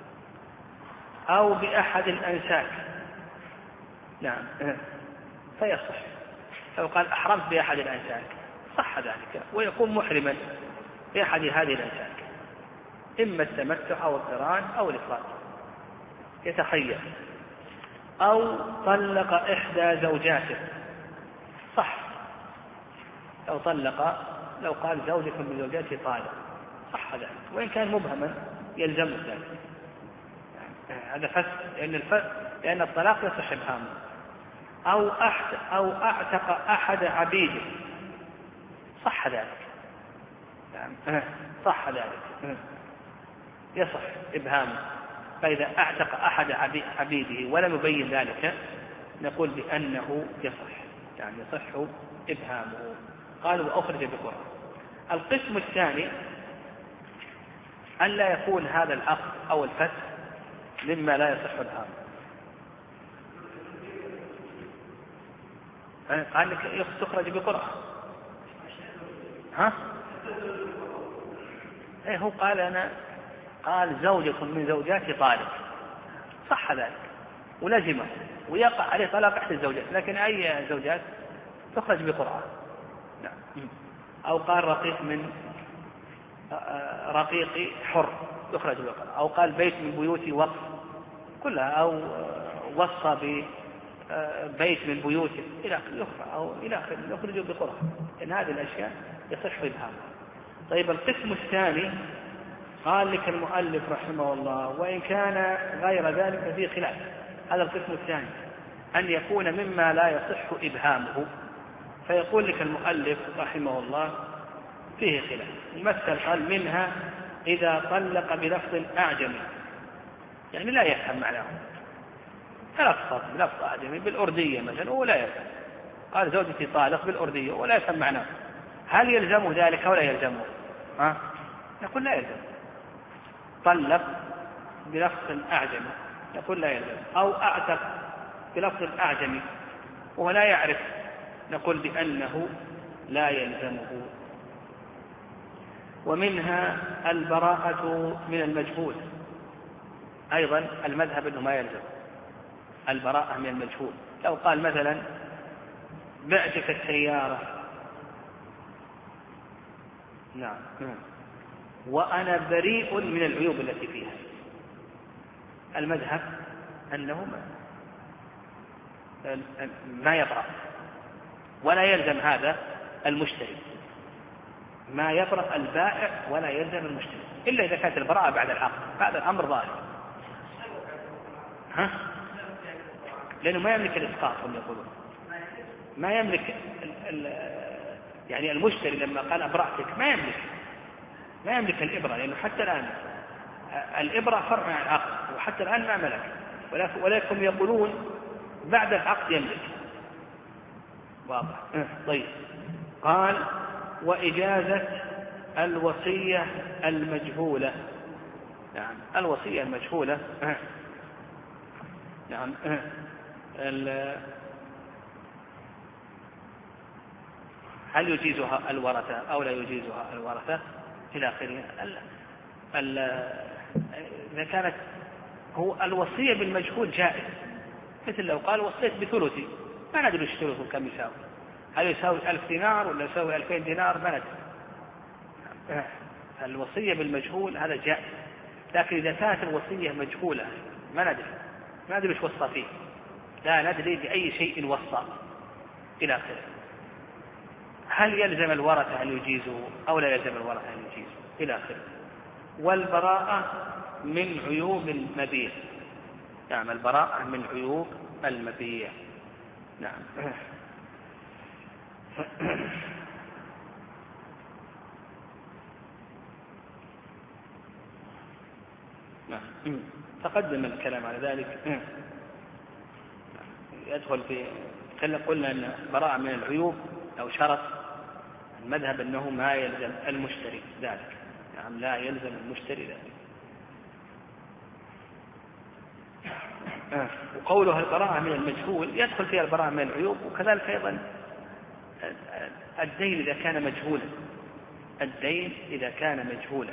أو بأحد الأنساك، نعم، فيصح. لو قال أحرمت بأحد الأنساك صح ذلك، ويكون محرما بأحد هذه الأنساك، إما التمتع أو القران أو الإفراد، يتخير. أو طلق إحدى زوجاته صح، لو طلق لو قال زوجكم من زوجاتي طالق صح ذلك، وإن كان مبهما يلزم ذلك. هذا فسق، لأن الفسق لأن الطلاق يصح إبهامه. أو أحد أو أعتق أحد عبيده صح ذلك، صح ذلك يصح إبهامه. فإذا أعتق أحد عبيده ولم يبين ذلك نقول بأنه يصح، يعني يصح إبهامه. قالوا وأخرج بقرآن. القسم الثاني أن لا يكون هذا العقد أو الفسخ مما لا يصح إبهامه. قال لك تخرج بقرآن، ها؟ إيه هو قال أنا قال زوجكم من زوجاتي طالق صح ذلك ولزمه ويقع عليه طلاق أحد الزوجات، لكن أي زوجات تخرج بقرآن. نعم. أو قال رقيق من رقيقي حر يخرج بقرآن، أو قال بيت من بيوتي وقف كلها، أو وصى ببيت من بيوته إلى آخره، أو إلى آخره يخرج بقرآن. إن هذه الأشياء يصح إبهامها. طيب القسم الثاني قال لك المؤلف رحمه الله وإن كان غير ذلك فيه خلاف. هذا القسم الثاني أن يكون مما لا يصح إبهامه، فيقول لك المؤلف رحمه الله فيه خلاف. المثل قال منها إذا طلق بلفظ أعجمي، يعني لا يفهم معناه، تلفظ بلفظ أعجمي بالأردية مثلا ولا يفهم، قال زوجتي طالق بالأردية ولا يفهم معناه، هل يلزمه ذلك ولا يلزمه؟ ها؟ نقول لا يلزم. طلق بلفظ أعجمي نقول لا يلزم. أو أعتق بلفظ أعجمي وهو لا يعرف نقول بأنه لا يلزمه. ومنها البراءة من المجهول، أيضا المذهب أنه ما يلزم البراءة من المجهول. لو قال مثلا بعتك السيارة، نعم، وأنا بريء من العيوب التي فيها. المذهب أنه ما يبرأ ولا يلزم هذا المشتري، ما يبرأ البائع ولا يلزم المشتري إلا إذا كانت البراءة بعد العقد. هذا الأمر ظاهر، ها؟ لأنه ما يملك الإسقاط هم يقولون، ما يملك ال ال يعني المشتري لما قال أبرأتك ما يملك ما يملك الإبرة، لأنه حتى الآن الإبرة فرع عن العقد وحتى الآن ما ملك، ولكن يقولون بعد العقد يملك. واضح؟ طيب. قال وإجازة الوصية المجهولة. نعم الوصية المجهولة. نعم هل يجيزها الورثة أو لا يجيزها الورثة إلى آخره. إذا كانت هو الوصية بالمجهول جائز، مثل لو قال وصيت بثلثي ما ندري ايش ثلثه كم يساوي، هل يساوي ألف دينار ولا يساوي ألفين دينار ما ندري. الوصية بالمجهول هذا جائز، لكن إذا كانت الوصية مجهولة ما ندري ما ندري ايش وصى فيه، لا ندري بأي شيء وصى إلى آخره، هل يلزم الورثة أن يجيزوا أو لا يلزم الورثة أن يجيزوا إلى آخره. والبراءة من عيوب المبيع. نعم البراءة من عيوب المبيع. نعم. نعم تقدم الكلام على ذلك. يدخل في قلنا أن براءة من العيوب أو شرط المذهب أنه ما يلزم المشتري ذلك. نعم لا يلزم المشتري ذلك. وقولها البراءة من المجهول يدخل فيها البراءة من العيوب، وكذلك أيضا الدين إذا كان مجهولا، الدين إذا كان مجهولا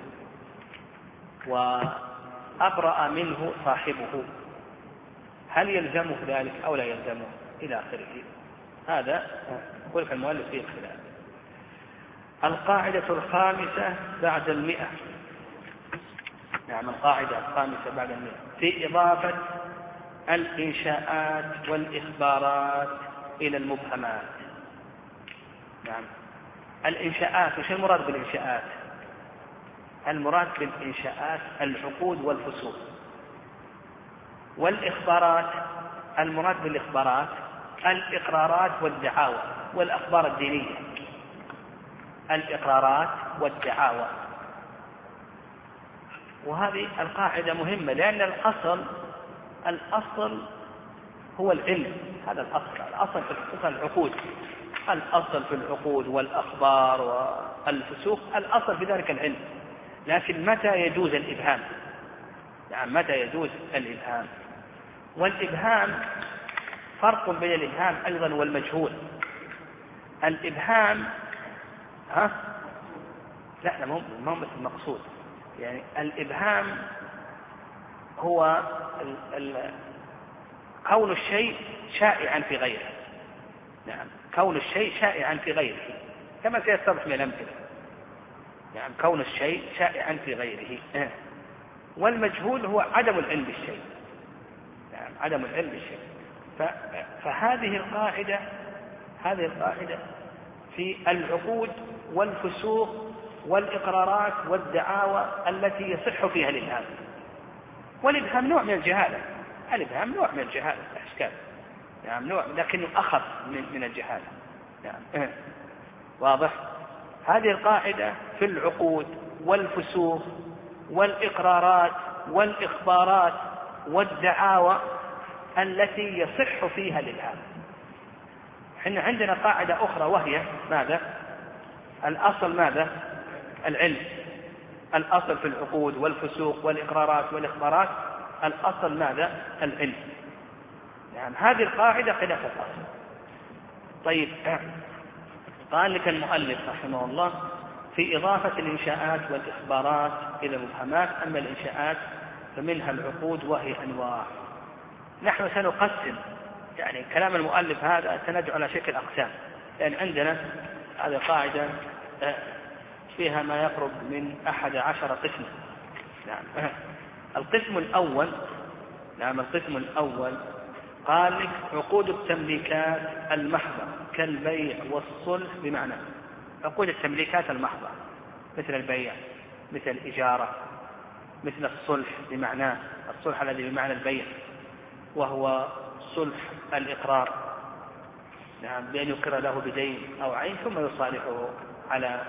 وأبرأ منه صاحبه هل يلزمه ذلك أو لا يلزمه إلى آخره. هذا يقول في المؤلف فيه خلاف. القاعدة الخامسة بعد المئة. نعم القاعدة الخامسة بعد المئة في إضافة الإنشاءات والإخبارات إلى المبهمات. نعم الإنشاءات، وش المراد بالإنشاءات؟ المراد بالإنشاءات العقود والفسوق، والإخبارات المراد بالإخبارات الإقرارات والدعاوى والأخبار الدينية. الإقرارات والدعاوى. وهذه القاعدة مهمة لأن الأصل الأصل هو العلم. هذا الأصل الأصل في العقود، الأصل في العقود والأخبار والفسوق الأصل في ذلك العلم. لكن متى يجوز الإبهام؟ يعني متى يجوز الإبهام؟ والإبهام فرق بين الإبهام أيضا والمجهول. الإبهام ها لا لا مو مو مثل المقصود. يعني الإبهام هو ال ال كون الشيء شائعا في غيره. نعم كون الشيء شائعا في غيره كما سيتضح من الأمثلة. يعني كون الشيء شائعا في غيره. والمجهول هو عدم العلم بالشيء. يعني عدم العلم بالشيء. فهذه القاعدة هذه القاعدة في العقود والفسوق والإقرارات والدعاوى التي يصح فيها الإبهام. والإبهام نوع من الجهالة. الإبهام نوع من الجهالة الأشكال. يعني نوع لكنه أخف من, من الجهالة. يعني واضح؟ هذه القاعدة في العقود والفسوق والإقرارات والإخبارات والدعاوى التي يصح فيها الإبهام. حنا عندنا قاعدة أخرى وهي ماذا؟ الأصل ماذا؟ العلم. الأصل في العقود والفسوق والإقرارات والإخبارات الأصل ماذا؟ العلم. يعني هذه القاعدة خلاف الأصل. طيب قال لك المؤلف رحمه الله في إضافة الإنشاءات والإخبارات إلى المبهمات. أما الإنشاءات فمنها العقود وهي أنواع. نحن سنقسم يعني كلام المؤلف هذا سنجعل على شكل أقسام، لأن عندنا هذه قاعدة فيها ما يقرب من أحد عشر قسما. نعم. القسم الأول نعم القسم الأول قال لك عقود التمليكات المحضة كالبيع والصلح بمعنى عقود التمليكات المحضة مثل البيع مثل الإجارة مثل الصلح بمعنى الصلح الذي بمعنى البيع وهو صلح الإقرار، نعم، بأن يقر له بدين أو عين ثم يصالحه على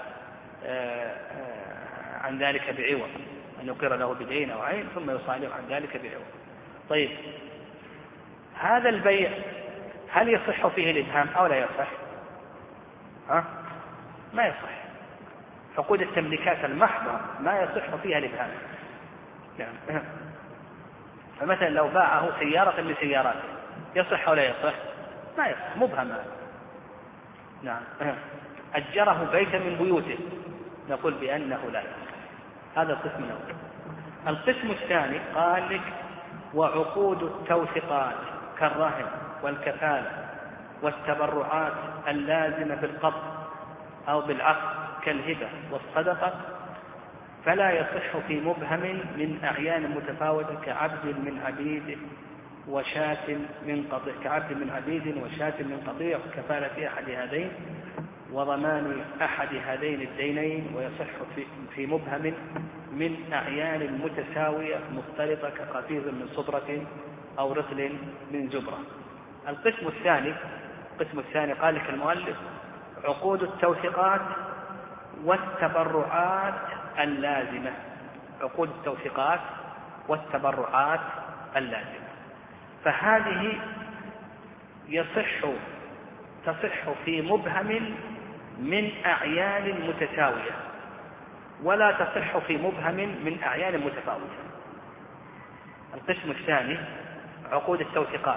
عن ذلك بعوض، أن يقر له بدين أو عين ثم يصالحه عن ذلك بعوض. طيب هذا البيع هل يصح فيه الإبهام أو لا يصح؟ ها؟ ما يصح. عقود التمليكات المحضة ما يصح فيها الإبهام. نعم. فمثلا لو باعه سيارة من سياراته يصح أو لا يصح؟ ما يصح، مبهم. نعم. أجره بيتا من بيوته نقول بأنه لا يصح. هذا القسم الأول. القسم الثاني قال لك وعقود التوثيقات كالرهن والكفالة والتبرعات اللازمة بالقبض أو بالعقد كالهبة والصدقة فلا يصح في مبهم من أعيان متفاوتة كعبد من عبيد وشاة من قطيع كعبد من عبيد وشاة من قطيع كفالة أحد هذين وضمان أحد هذين الدينين. ويصح في, في مبهم من أعيان متساوية مختلطة كقفيز من صبرة أو رطل من زبرة. القسم الثاني القسم الثاني قال لك المؤلف عقود التوثيقات والتبرعات اللازمة. عقود التوثيقات والتبرعات اللازمة فهذه يصح تصح في مبهم من أعيان متساوية ولا تصح في مبهم من أعيان متفاوتة. القسم الثاني عقود التوثيقات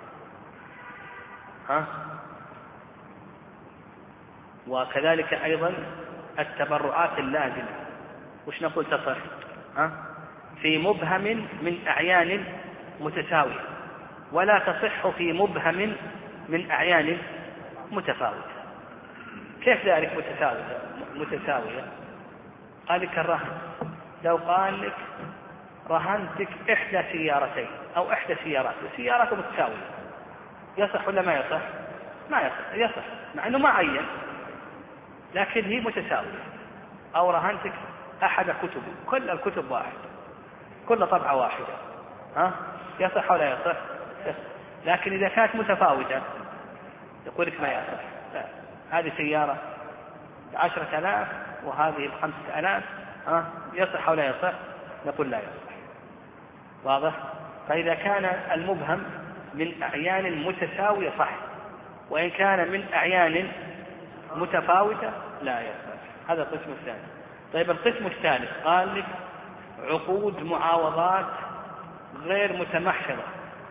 ها وكذلك أيضا التبرعات اللازمة وش نقول تصح ها في مبهم من أعيان متساوية ولا تصح في مبهم من أعيان متفاوتة. كيف ذلك متساوية متساوية قال لك الرهن لو قال لك رهنتك إحدى سيارتين أو إحدى سيارات السيارات متساوية يصح ولا ما يصح؟ ما يصح يصح مع أنه ما عين لكن هي متساوية. أو رهنتك أحد كتب كل الكتب واحد كل طبعة واحدة ها يصح ولا يصح؟ يصح. لكن إذا كانت متفاوتة يقول لك ما يصح. لا. هذه سيارة بعشرة آلاف وهذه بخمسة آلاف ها يصح ولا يصح؟ نقول لا يصح. واضح؟ فإذا كان المبهم من أعيان متساوية صح وإن كان من أعيان متفاوتة لا يصح. هذا القسم الثاني. طيب القسم الثالث قال لك عقود معاوضات غير متمحضة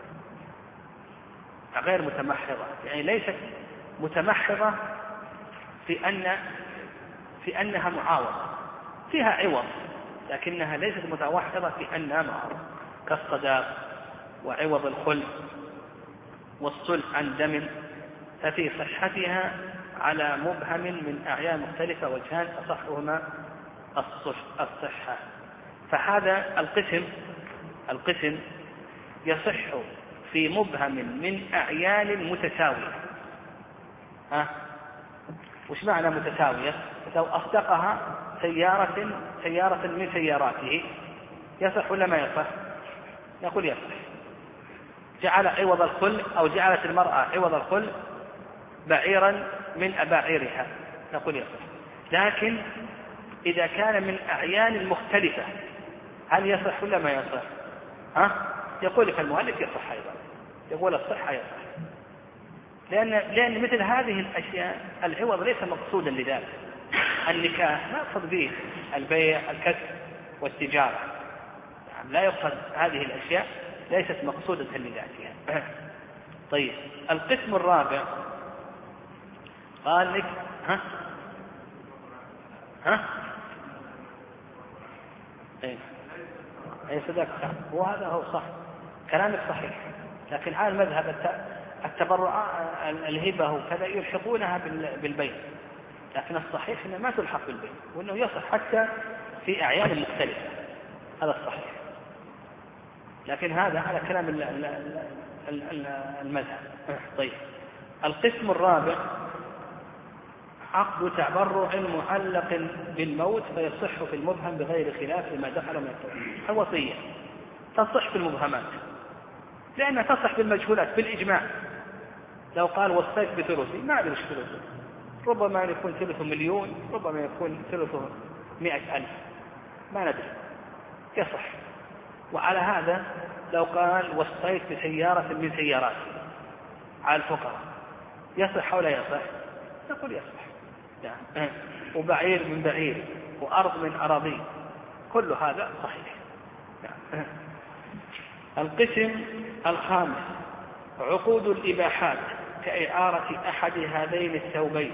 غير متمحضة يعني ليست متمحضة في أن في أنها معاوضة فيها عوض لكنها ليست متوحدة في أنها معاوضة كالصداق وعوض الخلع والصلح عن دم ففي صحتها على مبهم من أعيان مختلفة وجهان أصحهما الصحة. فهذا القسم القسم يصح في مبهم من أعيان متساوية. ها وش معنى متساوية؟ لو أصدقها سيارة سيارة من سياراته يصح ولا ما يصح؟ نقول يصح. جعل عوض الخل أو جعلت المرأة عوض الخل بعيرا من أباعيرها نقول يصح. لكن إذا كان من أعيان مختلفة هل يصح ولا ما يصح؟ ها يقول لك المؤلف يصح أيضا يقول الصحة يصح لأن لأن مثل هذه الأشياء العوض ليس مقصودا لذلك. النكاح ما يقصد به البيع الكسب والتجارة يعني لا يقصد هذه الأشياء ليست مقصودة لذاتها. طيب القسم الرابع قال لك ها ها ايه ايه صدقت وهذا هو صح كلامك صحيح لكن على المذهب التبرع الهبة وكذا يلحقونها بالبيع لكن الصحيح أنه ما تلحق بالبيع، وأنه يصح حتى في أعيان مختلفة، هذا الصحيح. لكن هذا على كلام المذهب. طيب، القسم الرابع عقد تبرع معلق بالموت فيصح في المبهم بغير خلاف لما دخل من التوحيد. الوصية تصح في المبهمات لأنها تصح بالمجهولات بالإجماع. لو قال وصيت بثلثي ما أدري ايش ثلثه، ربما يكون ثلثه مليون، ربما يكون ثلثه مئة ألف، ما ندري، يصح. وعلى هذا لو قال وصيت بسيارة من سياراتي على الفقراء يصح أو لا يصح؟ نقول يصح. يعني وبعير من بعير وأرض من أراضي، كل هذا صحيح. يعني القسم الخامس عقود الإباحات كإعارة أحد هذين الثوبين.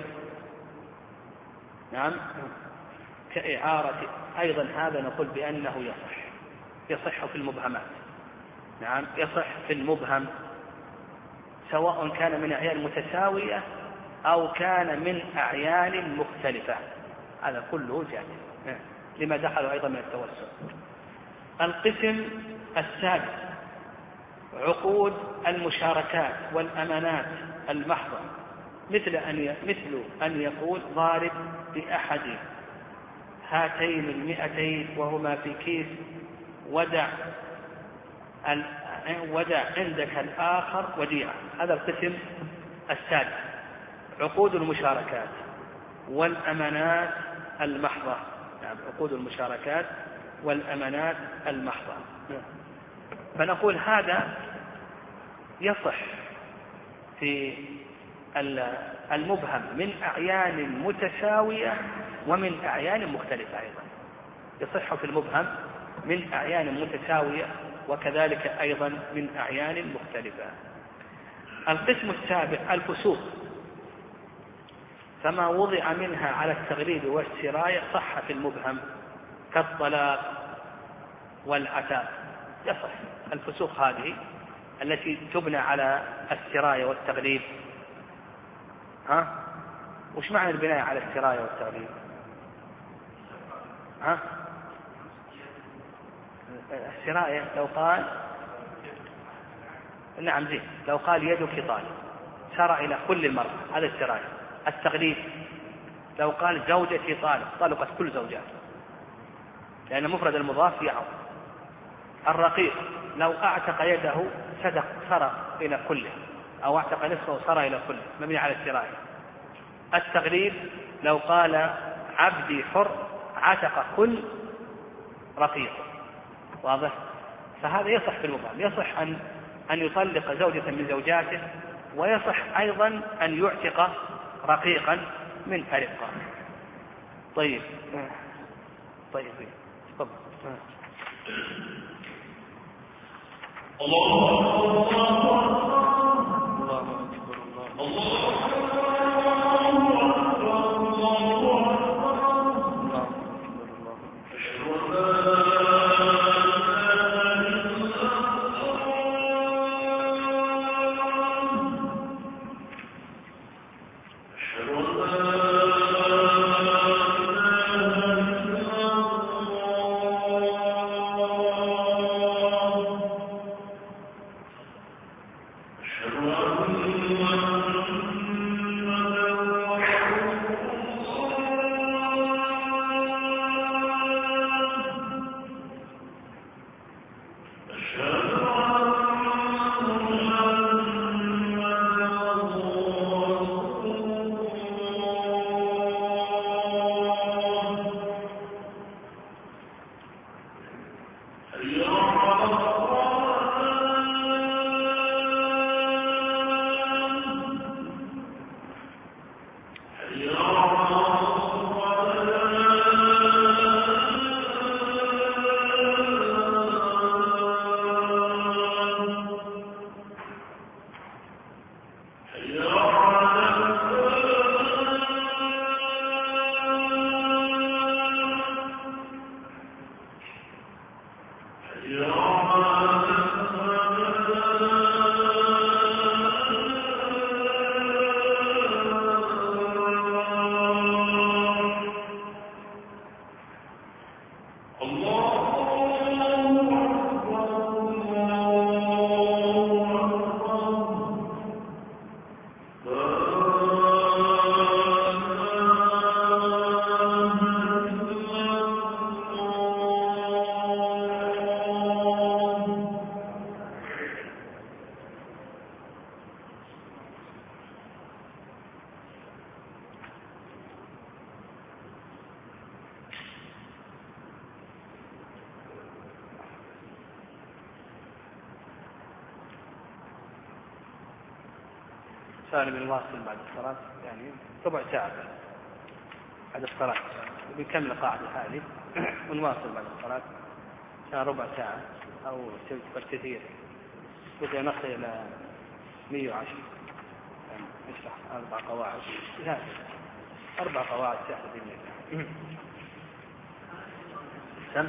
نعم، كإعارة أيضا هذا نقول بأنه يصح، يصح في المبهمات. نعم، يصح في المبهم سواء كان من أعيان متساوية أو كان من أعيان مختلفة، هذا كله جائز لما دخل أيضا من التوسع. القسم السادس عقود المشاركات والأمانات المحضة، مثل أن مثل أن يقول ضارب بأحد هاتين المئتين وهما في كيس ودع ودع عندك الآخر وديعة. هذا القسم السادس، عقود المشاركات والأمانات المحضة. يعني عقود المشاركات والأمانات المحضة. فنقول هذا يصح في المبهم من أعيان متساوية ومن أعيان مختلفة أيضا. يصح في المبهم من أعيان متساوية وكذلك أيضا من أعيان مختلفة. القسم السابع الفسوق، فما وضع منها على التغليب والسراية صح في المبهم كالطلاق والعتاق، يصح. الفسوق هذه التي تبنى على السراية والتغليب. ها؟ وش معنى البناء على السراية والتغليب؟ ها؟ السراية لو قال نعم زين، لو قال يدك طالب سرى إلى كل المرأة، هذا السراية. التغليب لو قال زوجتي طالب طلقت كل زوجاته، لأن مفرد المضاف يعظ. الرقيق لو أعتق يده صدق سرى إلى كله، أو أعتق نصفه سرى إلى كله، مبني على السراية. التغليب لو قال عبدي حر عتق كل رقيق، واضح؟ فهذا يصح في المبهم، يصح أن أن يطلق زوجة من زوجاته، ويصح أيضا أن يعتق رقيقا من أرقه. طيب طيب تفضل. الله أكبر الله سؤال بالواصل بعد الصلاة يعني ربع ساعة بعد الصلاة بكمل القاعدة هذه ونواصل بعد الصلاة كان ربع ساعة أو بالكثير بدأ نصل إلى مئة وعشرة يعني نشرح أربع قواعد لا أربع قواعد سهلة بإذن سم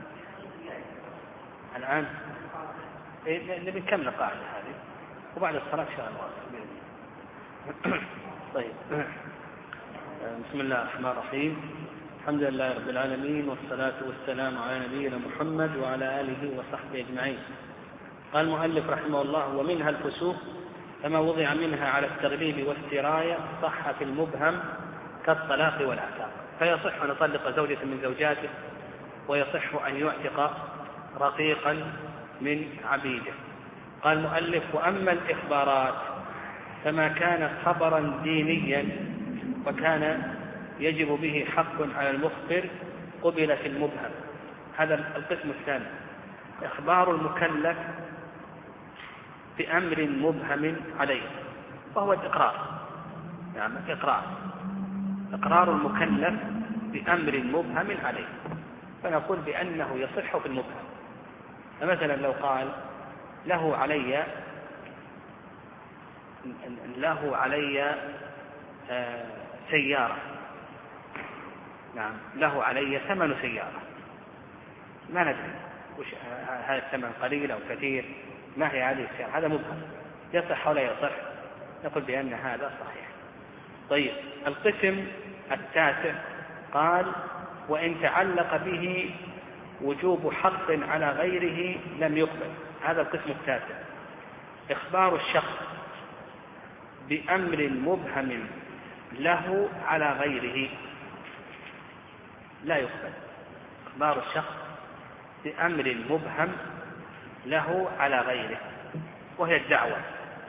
الآن نبي نكمل القاعدة هذه وبعد الصلاة إن شاء الله بإذن الله. طيب بسم الله الرحمن الرحيم. الحمد لله رب العالمين والصلاة والسلام على نبينا محمد وعلى آله وصحبه أجمعين. قال المؤلف رحمه الله: ومنها الفسوق فما وضع منها على التغليب والسراية صح في المبهم كالطلاق والعتاق، فيصح أن يطلق زوجة من زوجاته ويصح أن يعتق رقيقا من عبيده. قال المؤلف: وأما الإخبارات فما كان خبرا دينيا وكان يجب به حق على المخبر قبل في المبهم. هذا القسم الثاني، إخبار المكلف بأمر مبهم عليه وهو الإقرار. يعني إقرار إقرار المكلف بأمر مبهم عليه، فنقول بأنه يصح في المبهم. فمثلا لو قال له علي له علي آه سيارة، نعم له علي ثمن سيارة، ما ندري وش هذا الثمن قليل أو كثير، ما هي هذه السيارة، هذا مبهم، يصح ولا يصح؟ نقول بأن هذا صحيح. طيب القسم التاسع قال: وإن تعلق به وجوب حق على غيره لم يقبل. هذا القسم التاسع، إخبار الشخص بأمر مبهم له على غيره لا يقبل. إخبار الشخص بأمر مبهم له على غيره وهي الدعوة.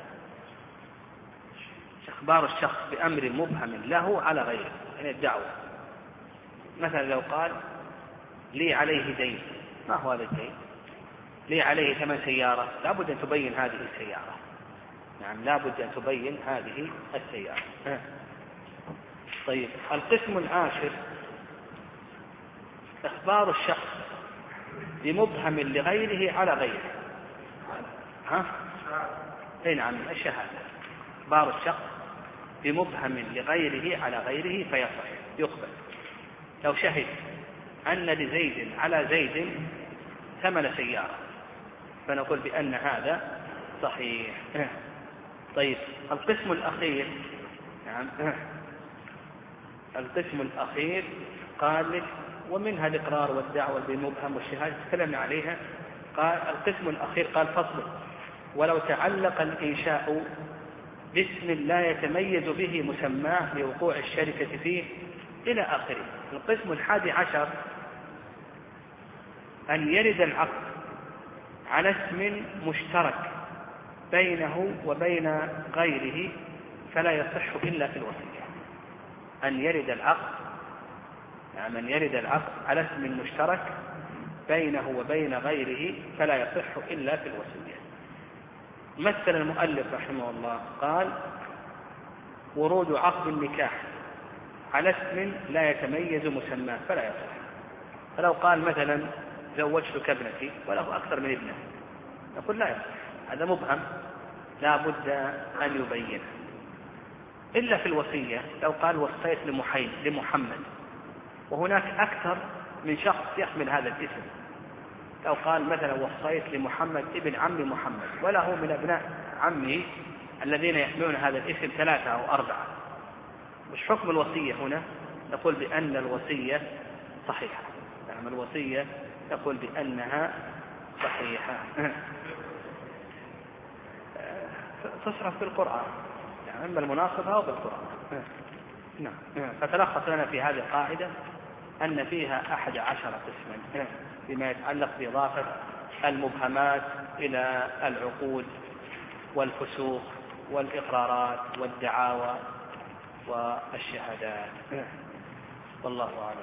إخبار الشخص بأمر مبهم له على غيره هي الدعوة. مثلا لو قال لي عليه دين، ما هو هذا الدين؟ لي عليه ثمن سيارة، لابد أن تبين هذه السيارة. نعم لابد أن تبين هذه السيارة. طيب القسم العاشر، إخبار الشخص بمبهم لغيره على غيره. ها؟ أي نعم الشهادة. إخبار الشخص بمبهم لغيره على غيره فيصح يقبل. لو شهد أن لزيد على زيد ثمن سيارة فنقول بأن هذا صحيح. طيب القسم الأخير، نعم القسم الأخير قال لك ومنها الإقرار والدعوة بالمبهم والشهادة تكلمنا عليها. قال القسم الأخير قال: فصل: ولو تعلق الإنشاء باسم لا يتميز به مسماه لوقوع الشركة فيه إلى آخره. القسم الحادي عشر أن يرد العقد على اسم مشترك بينه وبين غيره فلا يصح إلا في الوصية. أن يرد العقد يعني أن يرد العقد على اسم مشترك بينه وبين غيره فلا يصح إلا في الوصية. مثل المؤلف رحمه الله قال: ورود عقد النكاح على اسم لا يتميز مسماه فلا يصح. فلو قال مثلا زوجتك ابنتي وله أكثر من ابنه نقول لا يصح، هذا مبهم لا بد أن يبين. إلا في الوصية لو قال وصيت لمحمد وهناك أكثر من شخص يحمل هذا الاسم. لو قال مثلا وصيت لمحمد ابن عم محمد وله من أبناء عمه الذين يحملون هذا الاسم ثلاثة أو أربعة، مش حكم الوصية هنا؟ نقول بأن الوصية صحيحة. نعم الوصية نقول بأنها صحيحة. تصرف بالقرآن، يعني أما المناصبة أو بالقرآن. نعم. فتلخص لنا في هذه القاعدة أن فيها أحد عشر قسما فيما يتعلق بإضافة المبهمات إلى العقود والفسوق والإقرارات والدعاوى والشهادات. والله أعلم.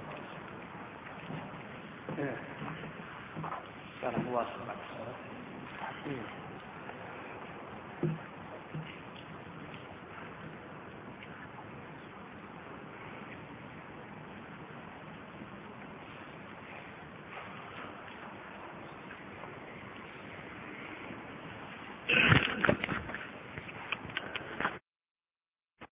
كان مواصل بعد الصلاة.